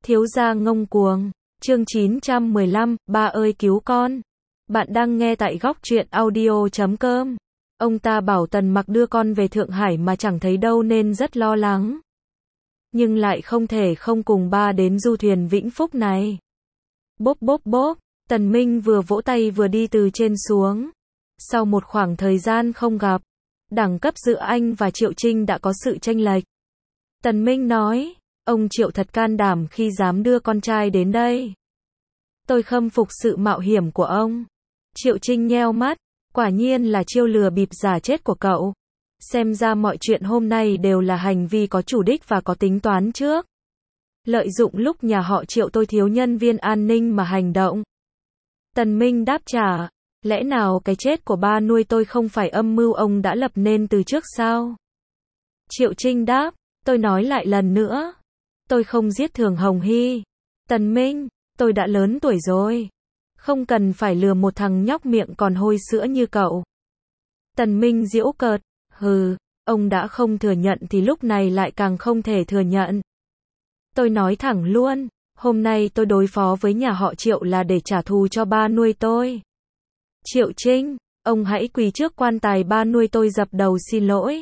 Thiếu gia ngông cuồng. Chương 915, ba ơi cứu con. Bạn đang nghe tại góc truyện audio.com. Ông ta bảo Tần Mặc đưa con về Thượng Hải mà chẳng thấy đâu nên rất lo lắng. Nhưng lại không thể không cùng ba đến du thuyền Vĩnh Phúc này. Bốp bốp bốp, Tần Minh vừa vỗ tay vừa đi từ trên xuống. Sau một khoảng thời gian không gặp, đẳng cấp giữa anh và Triệu Trinh đã có sự chênh lệch. Tần Minh nói, ông Triệu thật can đảm khi dám đưa con trai đến đây. Tôi khâm phục sự mạo hiểm của ông. Triệu Trinh nheo mắt, quả nhiên là chiêu lừa bịp giả chết của cậu. Xem ra mọi chuyện hôm nay đều là hành vi có chủ đích và có tính toán trước. Lợi dụng lúc nhà họ Triệu tôi thiếu nhân viên an ninh mà hành động. Tần Minh đáp trả, lẽ nào cái chết của ba nuôi tôi không phải âm mưu ông đã lập nên từ trước sao? Triệu Trinh đáp, tôi nói lại lần nữa. Tôi không giết Thường Hồng Hy. Tần Minh, tôi đã lớn tuổi rồi. Không cần phải lừa một thằng nhóc miệng còn hôi sữa như cậu. Tần Minh giễu cợt, hừ, ông đã không thừa nhận thì lúc này lại càng không thể thừa nhận. Tôi nói thẳng luôn, hôm nay tôi đối phó với nhà họ Triệu là để trả thù cho ba nuôi tôi. Triệu Trinh, ông hãy quỳ trước quan tài ba nuôi tôi dập đầu xin lỗi.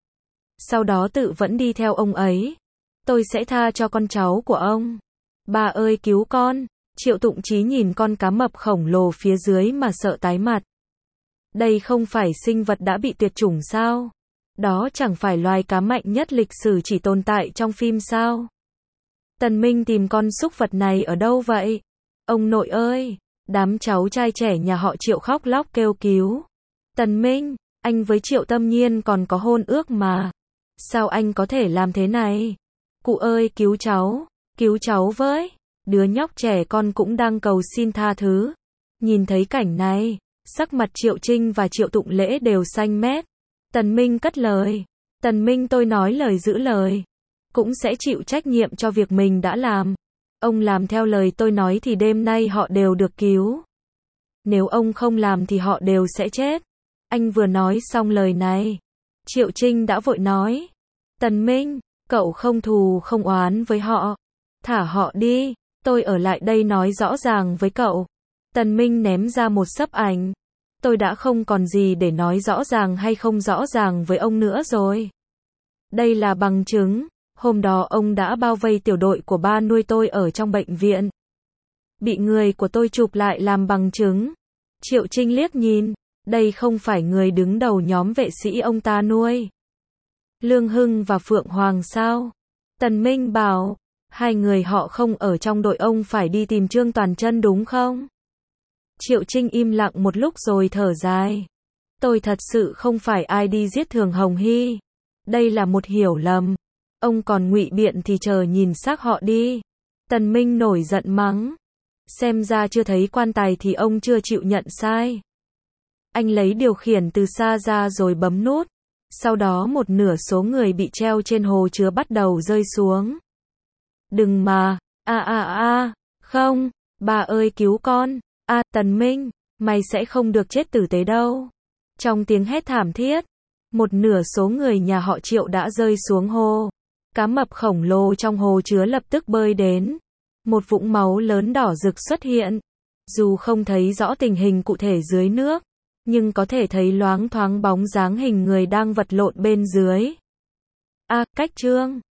Sau đó tự vẫn đi theo ông ấy. Tôi sẽ tha cho con cháu của ông. Ba ơi cứu con. Triệu Tụng Chí nhìn con cá mập khổng lồ phía dưới mà sợ tái mặt. Đây không phải sinh vật đã bị tuyệt chủng sao? Đó chẳng phải loài cá mạnh nhất lịch sử chỉ tồn tại trong phim sao? Tần Minh tìm con súc vật này ở đâu vậy? Ông nội ơi! Đám cháu trai trẻ nhà họ Triệu khóc lóc kêu cứu. Tần Minh, anh với Triệu Tâm Nhiên còn có hôn ước mà. Sao anh có thể làm thế này? Cụ ơi cứu cháu với. Đứa nhóc trẻ con cũng đang cầu xin tha thứ. Nhìn thấy cảnh này, sắc mặt Triệu Trinh và Triệu Tụng Lễ đều xanh mét. Tần Minh cất lời. Tần Minh tôi nói lời giữ lời. Cũng sẽ chịu trách nhiệm cho việc mình đã làm. Ông làm theo lời tôi nói thì đêm nay họ đều được cứu. Nếu ông không làm thì họ đều sẽ chết. Anh vừa nói xong lời này, Triệu Trinh đã vội nói. Tần Minh, cậu không thù không oán với họ. Thả họ đi, tôi ở lại đây nói rõ ràng với cậu. Tần Minh ném ra một xấp ảnh. Tôi đã không còn gì để nói rõ ràng hay không rõ ràng với ông nữa rồi. Đây là bằng chứng. Hôm đó ông đã bao vây tiểu đội của ba nuôi tôi ở trong bệnh viện. Bị người của tôi chụp lại làm bằng chứng. Triệu Trinh liếc nhìn. Đây không phải người đứng đầu nhóm vệ sĩ ông ta nuôi. Lương Hưng và Phượng Hoàng sao? Tần Minh bảo. Hai người họ không ở trong đội ông phải đi tìm Trương Toàn Chân đúng không? Triệu Trinh im lặng một lúc rồi thở dài. Tôi thật sự không phải ai đi giết Thường Hồng Hy. Đây là một hiểu lầm. Ông còn ngụy biện thì chờ nhìn xác họ đi. Tần Minh nổi giận mắng. Xem ra chưa thấy quan tài thì ông chưa chịu nhận sai. Anh lấy điều khiển từ xa ra rồi bấm nút. Sau đó một nửa số người bị treo trên hồ chứa bắt đầu rơi xuống. Đừng mà, không, bà ơi cứu con, Tần Minh, mày sẽ không được chết tử tế đâu. Trong tiếng hét thảm thiết, một nửa số người nhà họ Triệu đã rơi xuống hồ. Cá mập khổng lồ trong hồ chứa lập tức bơi đến. Một vũng máu lớn đỏ rực xuất hiện. Dù không thấy rõ tình hình cụ thể dưới nước, nhưng có thể thấy loáng thoáng bóng dáng hình người đang vật lộn bên dưới. Cách Trương.